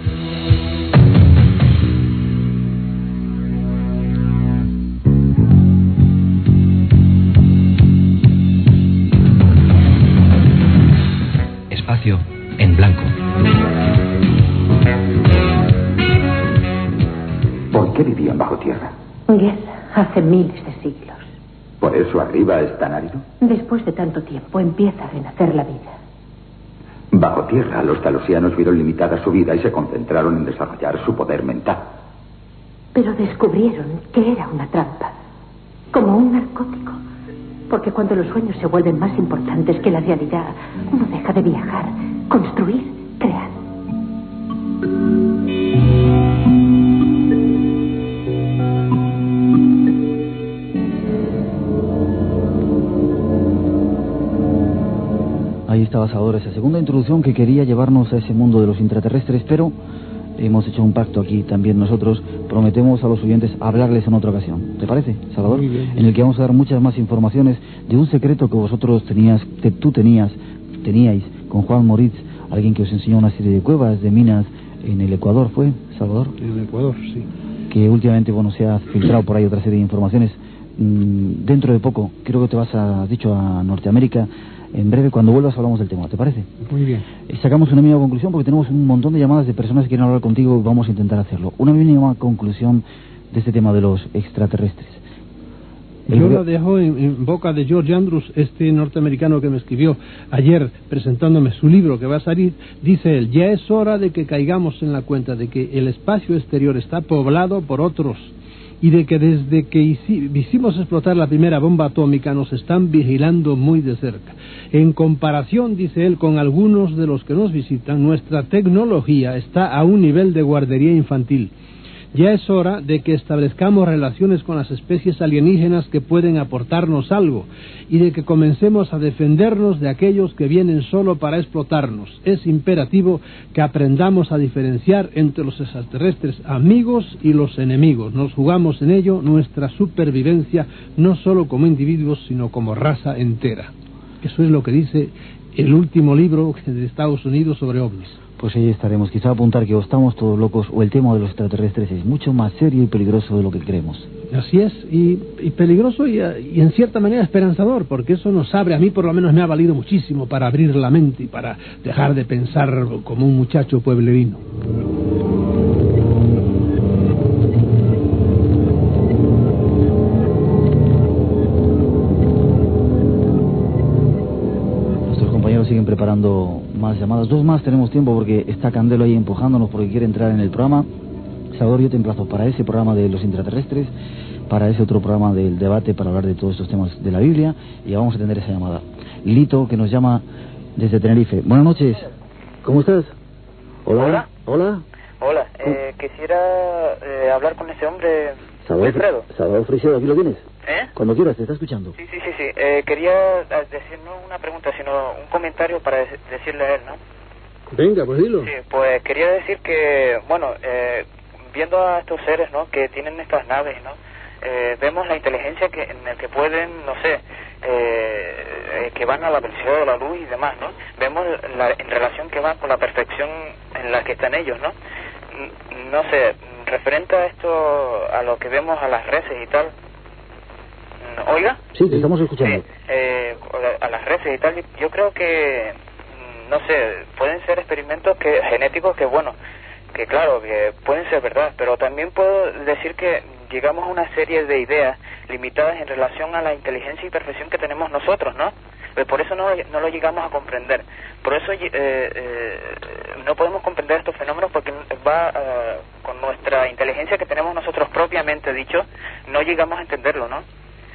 Espacio en blanco. ¿Por qué vivían bajo tierra? Guerra, hace miles de siglos. ¿Por eso arriba es tan árido? Después de tanto tiempo empieza a renacer la vida. Bajo tierra, los talosianos vieron limitada su vida y se concentraron en desarrollar su poder mental. Pero descubrieron que era una trampa, como un narcótico. Porque cuando los sueños se vuelven más importantes que la realidad, uno deja de viajar, construir, crear. Ahí estaba, Salvador, esa segunda introducción que quería llevarnos a ese mundo de los intraterrestres, pero hemos hecho un pacto aquí también nosotros. Prometemos a los oyentes hablarles en otra ocasión. ¿Te parece, Salvador? Muy bien. En el que vamos a dar muchas más informaciones de un secreto que vosotros tenías, que tú tenías, teníais con Juan Moritz, alguien que os enseñó una serie de cuevas, de minas en el Ecuador, ¿fue, Salvador? En el Ecuador, sí. Que últimamente, bueno, se ha filtrado por ahí otra serie de informaciones. Mm, dentro de poco, creo que te vas, a, has dicho, a Norteamérica. En breve, cuando vuelvas, hablamos del tema, ¿te parece? Muy bien. Sacamos una mínima conclusión porque tenemos un montón de llamadas de personas que quieren hablar contigo y vamos a intentar hacerlo. Una mínima conclusión de este tema de los extraterrestres. El Yo lo dejo en, en boca de George Andrews, este norteamericano que me escribió ayer presentándome su libro que va a salir. Dice él, ya es hora de que caigamos en la cuenta de que el espacio exterior está poblado por otros y de que desde que hicimos explotar la primera bomba atómica nos están vigilando muy de cerca. En comparación, dice él, con algunos de los que nos visitan, nuestra tecnología está a un nivel de guardería infantil. Ya es hora de que establezcamos relaciones con las especies alienígenas que pueden aportarnos algo y de que comencemos a defendernos de aquellos que vienen solo para explotarnos. Es imperativo que aprendamos a diferenciar entre los extraterrestres amigos y los enemigos. Nos jugamos en ello nuestra supervivencia, no solo como individuos, sino como raza entera. Eso es lo que dice el último libro de Estados Unidos sobre ovnis. Pues ahí estaremos. Quizá apuntar que o estamos todos locos o el tema de los extraterrestres es mucho más serio y peligroso de lo que creemos. Así es, y, y peligroso y, y en cierta manera esperanzador, porque eso nos abre, a mí por lo menos me ha valido muchísimo para abrir la mente y para dejar de pensar como un muchacho pueblerino. Siguen preparando más llamadas, dos más tenemos tiempo porque está Candelo ahí empujándonos porque quiere entrar en el programa. Salvador, yo te emplazo para ese programa de los intraterrestres, para ese otro programa del debate para hablar de todos estos temas de la Biblia, y ya vamos a atender esa llamada. Lito, que nos llama desde Tenerife. Buenas noches, ¿cómo estás? Hola. Hola. Hola. Hola, eh, quisiera eh, hablar con ese hombre, Salvador, Wilfredo. Salvador Freixedo, ¿aquí lo tienes? ¿Eh? Cuando quieras, te está escuchando. Sí, sí, sí, sí. Eh, quería decir no una pregunta, sino un comentario para de- decirle a él, ¿no? Venga, pues dilo. Sí, pues quería decir que, bueno, eh, viendo a estos seres, ¿no?, que tienen estas naves, ¿no?, eh, vemos la inteligencia que en el que pueden, no sé, eh, eh, que van a la velocidad de la luz y demás, ¿no? Vemos la, en relación que van con la perfección en la que están ellos, ¿no? N- No sé, referente a esto, a lo que vemos a las reses y tal. ¿Oiga? Sí, te estamos escuchando. Sí, eh, a las reses y tal, yo creo que, no sé, pueden ser experimentos que genéticos que, bueno, que claro, que pueden ser verdad, pero también puedo decir que llegamos a una serie de ideas limitadas en relación a la inteligencia y perfección que tenemos nosotros, ¿no? Por eso no, no lo llegamos a comprender. Por eso eh, eh, no podemos comprender estos fenómenos porque va uh, con nuestra inteligencia que tenemos nosotros propiamente dicho, no llegamos a entenderlo, ¿no?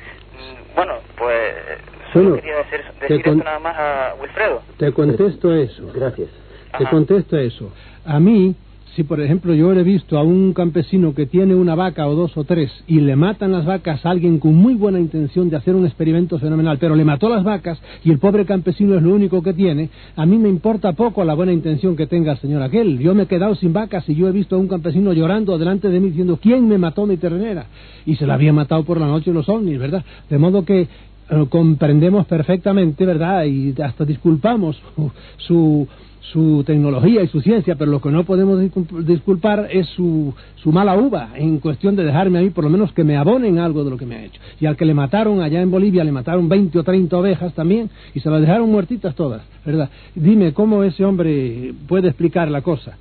Bueno, pues solo Bueno, quería decir, decir con... esto nada más a Wilfredo. Te contesto eso. Gracias. Te Ajá. contesto eso. A mí, si por ejemplo yo he visto a un campesino que tiene una vaca o dos o tres y le matan las vacas a alguien con muy buena intención de hacer un experimento fenomenal, pero le mató las vacas y el pobre campesino es lo único que tiene, a mí me importa poco la buena intención que tenga el señor aquel. Yo me he quedado sin vacas y yo he visto a un campesino llorando delante de mí diciendo ¿quién me mató mi ternera? Y se la había matado por la noche los ovnis, ¿verdad? De modo que eh, comprendemos perfectamente, ¿verdad? Y hasta disculpamos su... su su tecnología y su ciencia, pero lo que no podemos disculpar es su, su mala uva en cuestión de dejarme a mí por lo menos que me abonen algo de lo que me ha hecho. Y al que le mataron allá en Bolivia, le mataron veinte o treinta ovejas también y se las dejaron muertitas todas, ¿verdad? Dime cómo ese hombre puede explicar la cosa.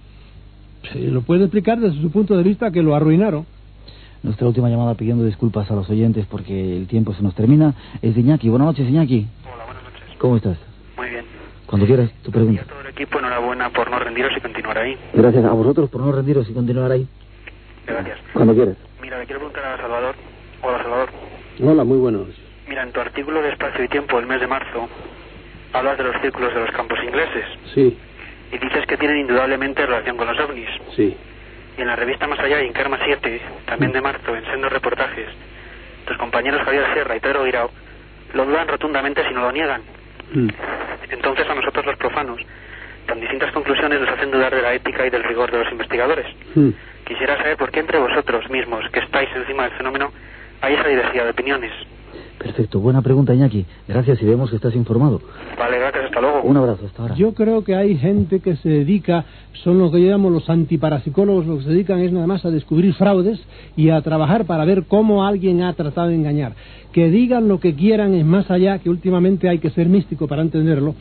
Se lo puede explicar desde su punto de vista que lo arruinaron. Nuestra última llamada pidiendo disculpas a los oyentes porque el tiempo se nos termina es de Iñaki. Buenas noches, Iñaki. Hola, buenas noches. ¿Cómo estás? Muy bien. Cuando quieras, tu pregunta. Y a todo el equipo, enhorabuena por no rendiros y continuar ahí. Gracias a vosotros por no rendiros y continuar ahí. Gracias. Cuando quieras. Mira, le quiero preguntar a Salvador. Hola, Salvador. Hola, muy buenos. Mira, en tu artículo de Espacio y Tiempo del mes de marzo, hablas de los círculos de los campos ingleses. Sí, Y dices que tienen indudablemente relación con los ovnis. sí. Y en la revista Más Allá y en Karma siete, también de marzo, en sendos reportajes, tus compañeros Javier Sierra y Pedro Guirao lo dudan rotundamente si no lo niegan. Mm. Entonces a nosotros los profanos, tan distintas conclusiones nos hacen dudar de la ética y del rigor de los investigadores. Mm. Quisiera saber por qué entre vosotros mismos, que estáis encima del fenómeno, hay esa diversidad de opiniones. Perfecto, buena pregunta, Iñaki. Gracias y vemos que estás informado. Vale, gracias, hasta luego. Un abrazo, hasta ahora. Yo creo que hay gente que se dedica, son lo que llamamos los antiparapsicólogos, lo que se dedican es nada más a descubrir fraudes y a trabajar para ver cómo alguien ha tratado de engañar. Que digan lo que quieran es más allá, que últimamente hay que ser místico para entenderlo,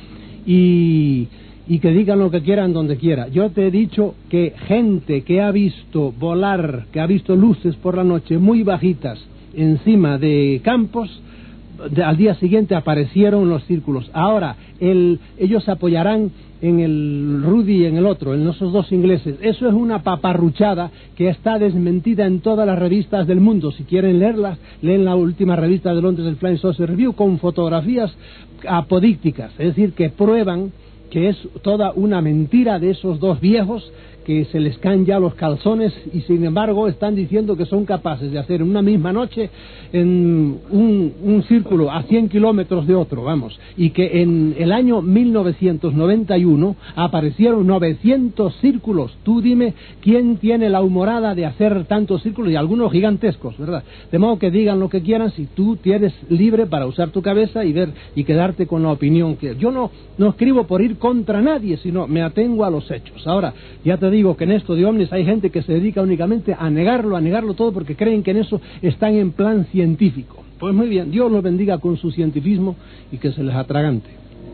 y, y que digan lo que quieran donde quiera. Yo te he dicho que gente que ha visto volar, que ha visto luces por la noche muy bajitas encima de campos, de, al día siguiente aparecieron los círculos. Ahora, el, ellos se apoyarán en el Rudy y en el otro, en esos dos ingleses. Eso es una paparruchada que está desmentida en todas las revistas del mundo. Si quieren leerlas, leen la última revista de Londres, el Flying Saucer Review, con fotografías apodícticas, es decir, que prueban que es toda una mentira de esos dos viejos que se les caen ya los calzones y sin embargo están diciendo que son capaces de hacer en una misma noche en un, un círculo a cien kilómetros de otro, vamos, y que en el año mil novecientos noventa y uno aparecieron novecientos círculos. Tú dime quién tiene la humorada de hacer tantos círculos, y algunos gigantescos, ¿verdad? De modo que digan lo que quieran, si tú tienes libre para usar tu cabeza y ver y quedarte con la opinión que yo no, no escribo por ir contra nadie, sino me atengo a los hechos. Ahora, ya te digo que en esto de ovnis hay gente que se dedica únicamente a negarlo, a negarlo todo, porque creen que en eso están en plan científico. Pues muy bien, Dios los bendiga con su cientifismo y que se les atragante.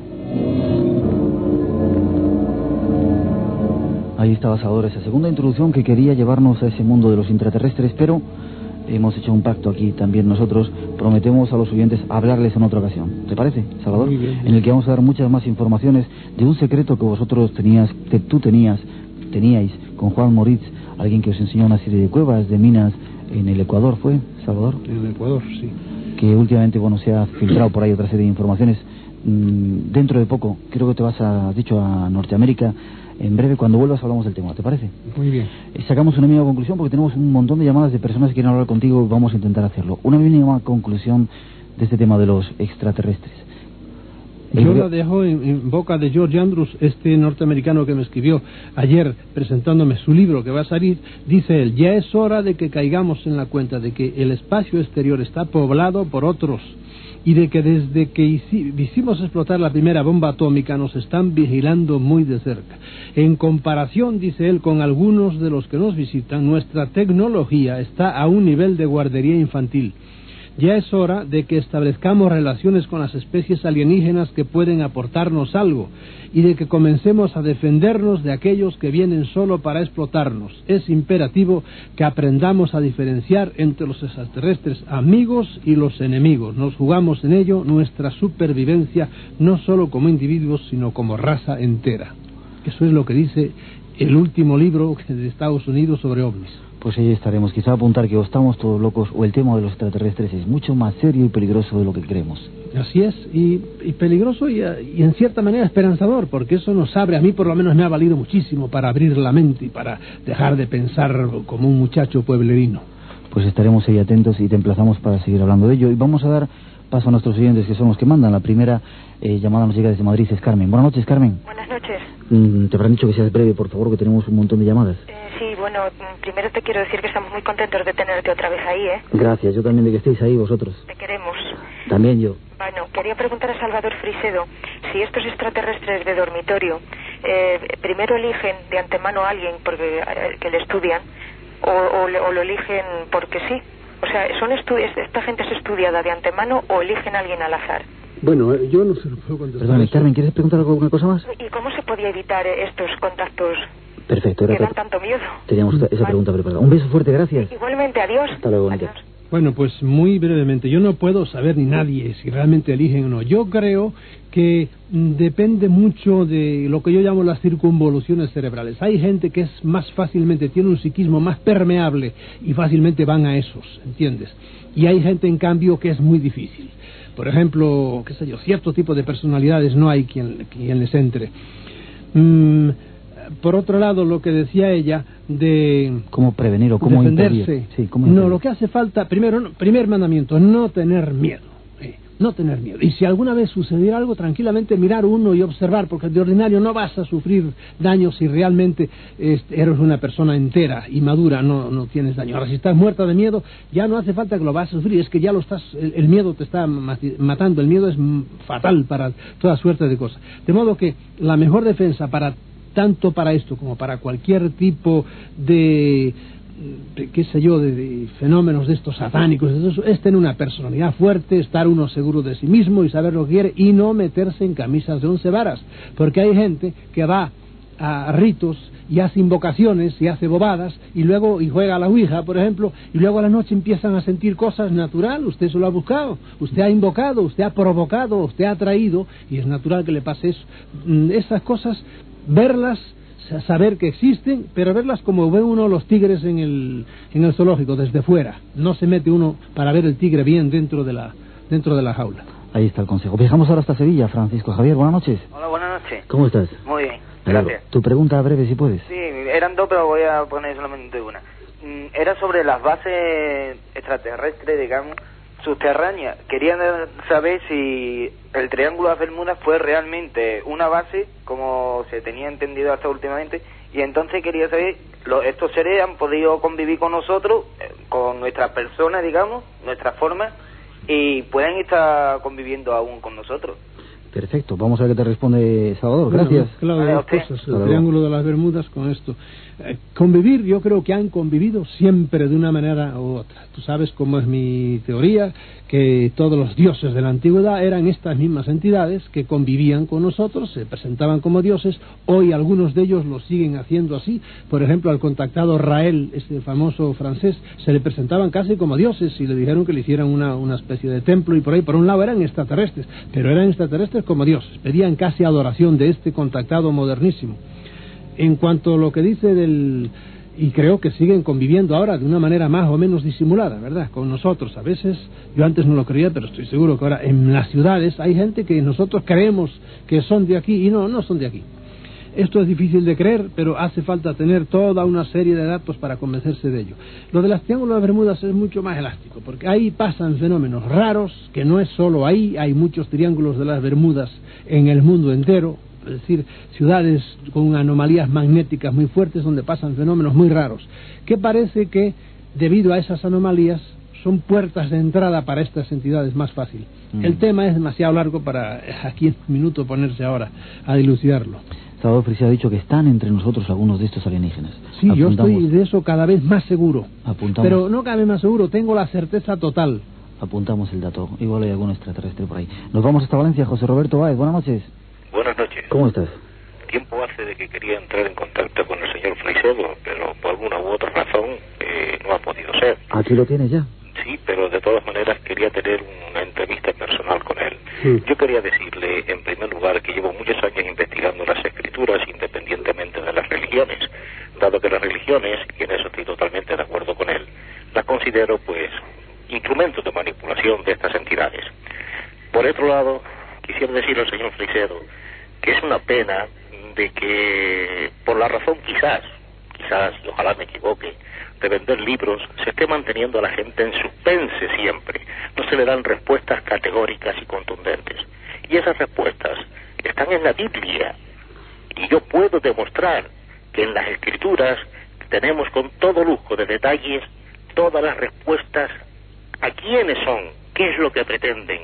Ahí estaba, Salvador, esa segunda introducción que quería llevarnos a ese mundo de los intraterrestres, pero hemos hecho un pacto aquí también nosotros. Prometemos a los oyentes hablarles en otra ocasión. ¿Te parece, Salvador? Muy bien. En el que vamos a dar muchas más informaciones de un secreto que vosotros tenías, que tú tenías, teníais con Juan Moritz, alguien que os enseñó una serie de cuevas, de minas en el Ecuador, ¿fue, Salvador? En el Ecuador, sí. Que últimamente, bueno, se ha filtrado por ahí otra serie de informaciones. Mm, dentro de poco, creo que te vas a, has dicho, a Norteamérica. En breve, cuando vuelvas, hablamos del tema, ¿te parece? Muy bien. Eh, sacamos una mínima conclusión porque tenemos un montón de llamadas de personas que quieren hablar contigo y vamos a intentar hacerlo. Una mínima conclusión de este tema de los extraterrestres. Yo la dejo en, en boca de George Andrews, este norteamericano que me escribió ayer presentándome su libro que va a salir. Dice él: ya es hora de que caigamos en la cuenta de que el espacio exterior está poblado por otros y de que desde que hicimos explotar la primera bomba atómica nos están vigilando muy de cerca. En comparación, dice él, con algunos de los que nos visitan, nuestra tecnología está a un nivel de guardería infantil. Ya es hora de que establezcamos relaciones con las especies alienígenas que pueden aportarnos algo y de que comencemos a defendernos de aquellos que vienen solo para explotarnos. Es imperativo que aprendamos a diferenciar entre los extraterrestres amigos y los enemigos. Nos jugamos en ello nuestra supervivencia, no solo como individuos, sino como raza entera. Eso es lo que dice el último libro de Estados Unidos sobre ovnis. Pues ahí estaremos. Quizá apuntar que o estamos todos locos o el tema de los extraterrestres es mucho más serio y peligroso de lo que creemos. Así es, y, y peligroso y, y en cierta manera esperanzador, porque eso nos abre, a mí por lo menos me ha valido muchísimo para abrir la mente y para dejar de pensar como un muchacho pueblerino. Pues estaremos ahí atentos y te emplazamos para seguir hablando de ello. Y vamos a dar paso a nuestros oyentes, que son los que mandan. La primera eh, llamada nos llega desde Madrid, es Carmen. Buenas noches, Carmen. Buenas noches. Mm, te habrán dicho que seas breve, por favor, que tenemos un montón de llamadas. Eh, sí, bueno, primero te quiero decir que estamos muy contentos de tenerte otra vez ahí, ¿eh? Gracias, yo también de que estéis ahí vosotros. Te queremos. También yo. Bueno, quería preguntar a Salvador Frisedo si estos extraterrestres de dormitorio eh, primero eligen de antemano a alguien porque eh, que le estudian o, o, o lo eligen porque sí. O sea, ¿son ¿esta gente es estudiada de antemano o eligen a alguien al azar? Bueno, yo no se lo puedo contestar. Perdón, Carmen, ¿quieres preguntar alguna cosa más? ¿Y cómo se podía evitar estos contactos Perfecto, era que dan tanto miedo? Teníamos esa vale. pregunta preparada. Un beso fuerte, gracias. Igualmente, adiós. Hasta luego, adiós. Bueno, pues muy brevemente, yo no puedo saber ni nadie si realmente eligen o no. Yo creo que depende mucho de lo que yo llamo las circunvoluciones cerebrales. Hay gente que es más fácilmente, tiene un psiquismo más permeable y fácilmente van a esos, ¿entiendes? Y hay gente, en cambio, que es muy difícil. Por ejemplo, qué sé yo, cierto tipo de personalidades no hay quien, quien les entre. Mm, por otro lado, lo que decía ella de cómo prevenir o cómo defenderse. Sí, ¿cómo no, lo que hace falta, primero, no, primer mandamiento, no tener miedo. Eh, no tener miedo. Y si alguna vez sucediera algo, tranquilamente mirar uno y observar, porque de ordinario no vas a sufrir daño si realmente este, eres una persona entera y madura, no, no tienes daño. Ahora, si estás muerta de miedo, ya no hace falta que lo vas a sufrir, es que ya lo estás, el, el miedo te está matando, el miedo es fatal para toda suerte de cosas. De modo que la mejor defensa para tanto para esto como para cualquier tipo de, de qué sé yo, de, de fenómenos de estos satánicos, es tener una personalidad fuerte, estar uno seguro de sí mismo y saber lo que quiere y no meterse en camisas de once varas, porque hay gente que va a ritos y hace invocaciones y hace bobadas y luego y juega a la ouija, por ejemplo, y luego a la noche empiezan a sentir cosas natural. Usted se lo ha buscado, usted ha invocado, usted ha provocado, usted ha atraído y es natural que le pase eso. Esas cosas, verlas, saber que existen, pero verlas como ve uno los tigres en el en el zoológico, desde fuera. No se mete uno para ver el tigre bien dentro de la dentro de la jaula. Ahí está el consejo. Viajamos ahora hasta Sevilla, Francisco Javier. Buenas noches. Hola, buenas noches. ¿Cómo estás? Muy bien, Claro. gracias. Tu pregunta breve, si puedes. Sí, eran dos, pero voy a poner solamente una. Era sobre las bases extraterrestres, digamos, subterráneas. Querían saber si el Triángulo de las Bermudas fue realmente una base, como se tenía entendido hasta últimamente, y entonces quería saber, lo, estos seres han podido convivir con nosotros, eh, con nuestras personas, digamos, nuestras formas, y pueden estar conviviendo aún con nosotros. Perfecto, vamos a ver qué te responde Salvador. Gracias. Bueno, claro, dos cosas, el Triángulo de las Bermudas con esto. Eh, convivir, yo creo que han convivido siempre de una manera u otra. Tú sabes cómo es mi teoría, que todos los dioses de la antigüedad eran estas mismas entidades que convivían con nosotros, se presentaban como dioses. Hoy algunos de ellos lo siguen haciendo así. Por ejemplo, al contactado Rael, este famoso francés, se le presentaban casi como dioses y le dijeron que le hicieran una, una especie de templo, y por ahí, por un lado, eran extraterrestres, pero eran extraterrestres como dioses, pedían casi adoración de este contactado modernísimo. En cuanto a lo que dice del... y creo que siguen conviviendo ahora de una manera más o menos disimulada, ¿verdad?, con nosotros. A veces, yo antes no lo creía, pero estoy seguro que ahora en las ciudades hay gente que nosotros creemos que son de aquí, y no, no son de aquí. Esto es difícil de creer, pero hace falta tener toda una serie de datos para convencerse de ello. Lo de las Triángulos de Bermudas es mucho más elástico, porque ahí pasan fenómenos raros, que no es solo ahí, hay muchos triángulos de las Bermudas en el mundo entero, es decir, ciudades con anomalías magnéticas muy fuertes donde pasan fenómenos muy raros, que parece que, debido a esas anomalías, son puertas de entrada para estas entidades más fácil. Mm. El tema es demasiado largo para aquí en un minuto ponerse ahora a dilucidarlo. Salvador Freixedo ha dicho que están entre nosotros algunos de estos alienígenas. Sí, Apuntamos. Yo estoy de eso cada vez más seguro. Apuntamos. Pero no cada vez más seguro, tengo la certeza total. Apuntamos el dato, igual hay algún extraterrestre por ahí. Nos vamos hasta Valencia. José Roberto Báez, buenas noches. Buenas noches. ¿Cómo estás? Tiempo hace de que quería entrar en contacto con el señor Freixedo, pero por alguna u otra razón eh, no ha podido ser. Aquí lo tienes ya. Sí, pero de todas maneras quería tener una entrevista personal con él. Sí. Yo quería decirle, en primer lugar, que llevo muchos años investigando las escrituras independientemente de las religiones, dado que las religiones, y en eso estoy totalmente de acuerdo con él, las considero, pues, instrumentos de manipulación de estas entidades. Por otro lado, quisiera decirle al señor Freixedo que es una pena de que, por la razón quizás, quizás, y ojalá me equivoque, de vender libros, se esté manteniendo a la gente en suspense siempre. No se le dan respuestas categóricas y contundentes. Y esas respuestas están en la Biblia. Y yo puedo demostrar que en las Escrituras tenemos con todo lujo de detalles todas las respuestas a quiénes son, qué es lo que pretenden.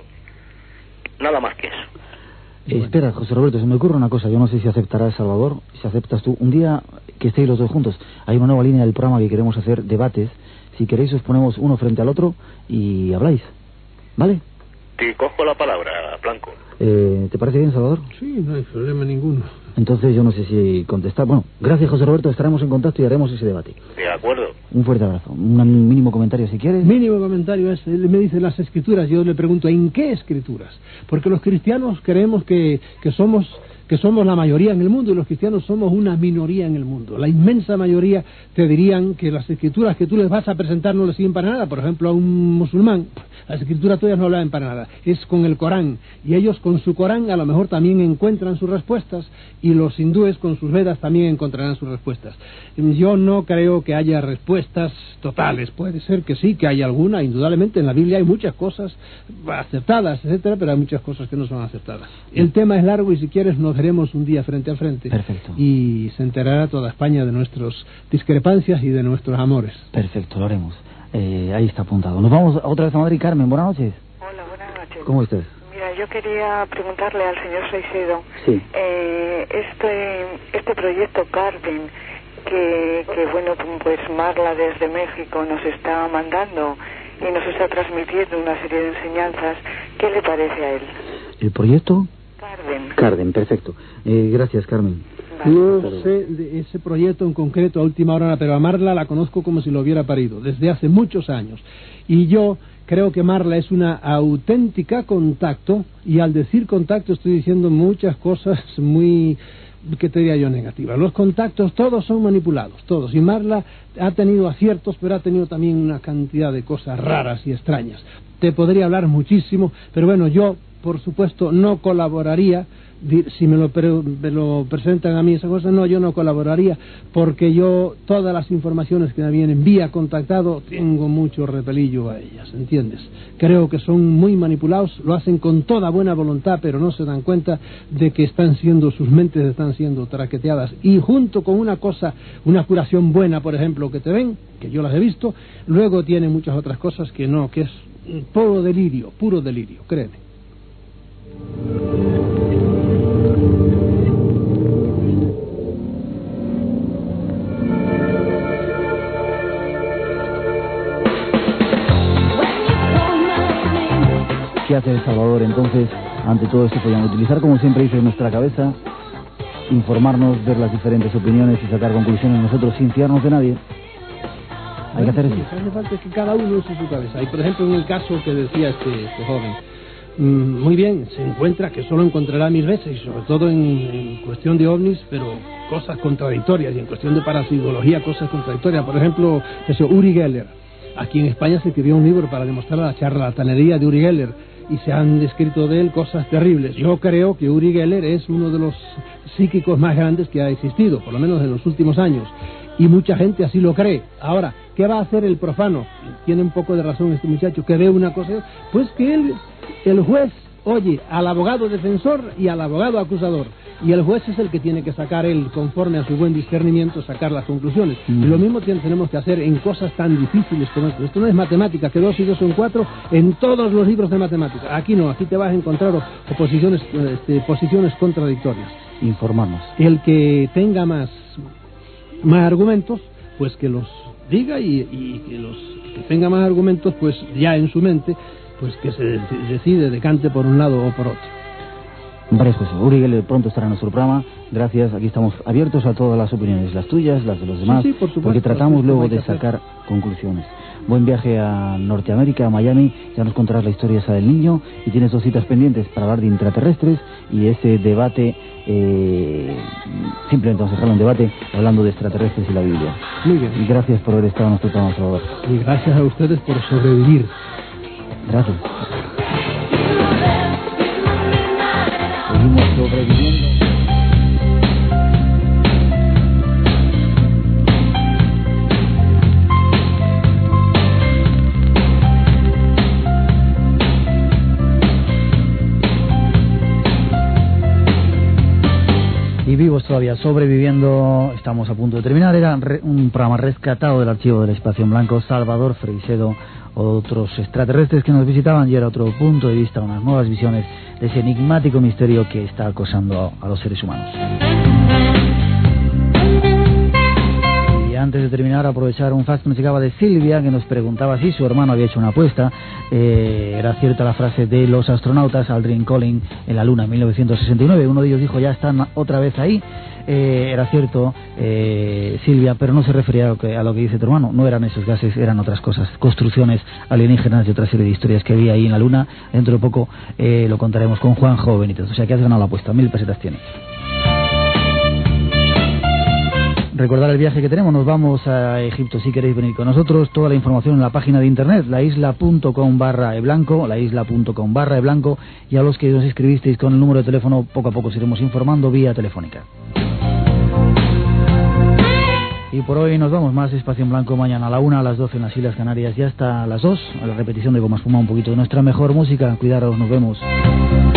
Nada más que eso. Eh, espera, José Roberto, se me ocurre una cosa. Yo no sé si aceptará Salvador, si aceptas tú. Un día que estéis los dos juntos, hay una nueva línea del programa que queremos hacer, debates. Si queréis os ponemos uno frente al otro y habláis, ¿vale? Te cojo la palabra, Blanco. Eh, ¿Te parece bien, Salvador? Sí, no hay problema ninguno. Entonces yo no sé si contestar. Bueno, gracias, José Roberto, estaremos en contacto y haremos ese debate. De acuerdo. Un fuerte abrazo. Un mínimo comentario si quieres. Mínimo comentario es, él me dice las escrituras, yo le pregunto, ¿en qué escrituras? Porque los cristianos creemos que, que somos... que somos la mayoría en el mundo y los cristianos somos una minoría en el mundo. La inmensa mayoría te dirían que las escrituras que tú les vas a presentar no les sirven para nada. Por ejemplo, a un musulmán, las escrituras tuyas no hablan para nada. Es con el Corán. Y ellos con su Corán a lo mejor también encuentran sus respuestas, y los hindúes con sus Vedas también encontrarán sus respuestas. Yo no creo que haya respuestas totales. Puede ser que sí, que haya alguna. Indudablemente en la Biblia hay muchas cosas acertadas, etcétera, pero hay muchas cosas que no son acertadas. El tema es largo y si quieres nos veremos un día frente a frente. Perfecto. Y se enterará toda España de nuestras discrepancias y de nuestros amores. Perfecto, lo haremos. Eh, ahí está apuntado. Nos vamos otra vez a Madrid. Carmen, buenas noches. Hola, buenas noches. ¿Cómo estás? Mira, yo quería preguntarle al señor Freixedo, sí. eh, este este proyecto Carden, que, que bueno, pues Marla desde México nos está mandando y nos está transmitiendo una serie de enseñanzas, ¿qué le parece a él? ¿El proyecto? Carden. Carden, perfecto. Eh, gracias, Carmen. Vale. No sé de ese proyecto en concreto a última hora, pero a Marla la conozco como si lo hubiera parido, desde hace muchos años. Y yo creo que Marla es una auténtica contacto, y al decir contacto estoy diciendo muchas cosas muy, ¿qué te diría yo?, negativas. Los contactos todos son manipulados, todos. Y Marla ha tenido aciertos, pero ha tenido también una cantidad de cosas raras y extrañas. Te podría hablar muchísimo, pero bueno, yo, por supuesto, no colaboraría si me lo, pre, me lo presentan a mí esa cosa, no, yo no colaboraría, porque yo todas las informaciones que me vienen vía contactado tengo mucho repelillo a ellas, ¿entiendes? Creo que son muy manipulados, lo hacen con toda buena voluntad, pero no se dan cuenta de que están siendo, sus mentes están siendo traqueteadas, y junto con una cosa, una curación buena, por ejemplo, que te ven, que yo las he visto, luego tiene muchas otras cosas que no, que es puro delirio, puro delirio, créeme. ¿Qué hace El Salvador entonces ante todo esto? Podríamos utilizar, como siempre dice, nuestra cabeza, informarnos, ver las diferentes opiniones y sacar conclusiones nosotros sin fiarnos de nadie. Hay que hacer eso. Hace falta que cada uno use su cabeza. Y por ejemplo, en el caso que decía este, este joven, mmm, muy bien, se encuentra que solo encontrará mil veces, y sobre todo en, en cuestión de ovnis, pero cosas contradictorias, y en cuestión de parapsicología, cosas contradictorias. Por ejemplo, ese Uri Geller. Aquí en España se escribió un libro para demostrar la charlatanería de Uri Geller, y se han descrito de él cosas terribles. Yo creo que Uri Geller es uno de los psíquicos más grandes que ha existido, por lo menos en los últimos años, y mucha gente así lo cree. Ahora, ¿qué va a hacer el profano? Tiene un poco de razón este muchacho, que ve una cosa, pues que él, el juez oye al abogado defensor y al abogado acusador, y el juez es el que tiene que sacar, él, conforme a su buen discernimiento, sacar las conclusiones. Mm. Y lo mismo tenemos que hacer en cosas tan difíciles como esto. Esto no es matemática, que dos y dos son cuatro en todos los libros de matemática. Aquí no, aquí te vas a encontrar oposiciones, este, posiciones contradictorias. Informarnos. El que tenga más, más argumentos, pues que los diga, y, y que los que tenga más argumentos, pues ya en su mente, pues que se decide, decante por un lado o por otro. Varias cosas. Uri Geller pronto estará en nuestro programa. Gracias, aquí estamos abiertos a todas las opiniones, las tuyas, las de los demás, sí, sí, por supuesto, porque tratamos luego de hacer. sacar conclusiones. Buen viaje a Norteamérica, a Miami. Ya nos contarás la historia esa del niño, y tienes dos citas pendientes para hablar de intraterrestres y ese debate, eh, simplemente vamos a dejarlo en debate, hablando de extraterrestres y la Biblia. Muy bien. Y gracias por haber estado en nuestro programa, Salvador. Y gracias a ustedes por sobrevivir. Gracias. Seguimos sobreviviendo. Y vivos todavía, sobreviviendo. Estamos a punto de terminar. Era un programa rescatado del archivo del Espacio en Blanco. Salvador Freixedo, otros extraterrestres que nos visitaban, y era otro punto de vista, unas nuevas visiones de ese enigmático misterio que está acosando a, a los seres humanos. Y antes de terminar, aprovechar un fax que nos llegaba de Silvia, que nos preguntaba si su hermano había hecho una apuesta. Eh, era cierta la frase de los astronautas Aldrin Collins en la Luna en mil novecientos sesenta y nueve. Uno de ellos dijo, ya están otra vez ahí. Eh, era cierto, eh, Silvia, pero no se refería a lo, que, a lo que dice tu hermano. No eran esos gases, eran otras cosas, construcciones alienígenas y otra serie de historias que había ahí en la Luna. Dentro de poco eh, lo contaremos con Juanjo Benítez. O sea que has ganado la apuesta, mil pesetas tienes. Recordar el viaje que tenemos, nos vamos a Egipto si queréis venir con nosotros. Toda la información en la página de internet, laisla.com barra eblanco, laisla.com barra eblanco, y a los que nos escribisteis con el número de teléfono, poco a poco os iremos informando vía telefónica. Y por hoy nos vamos, más Espacio en Blanco mañana a la una, a las doce en las Islas Canarias y hasta las dos, a la repetición de Goma Espuma, un poquito de nuestra mejor música. Cuidaros, nos vemos.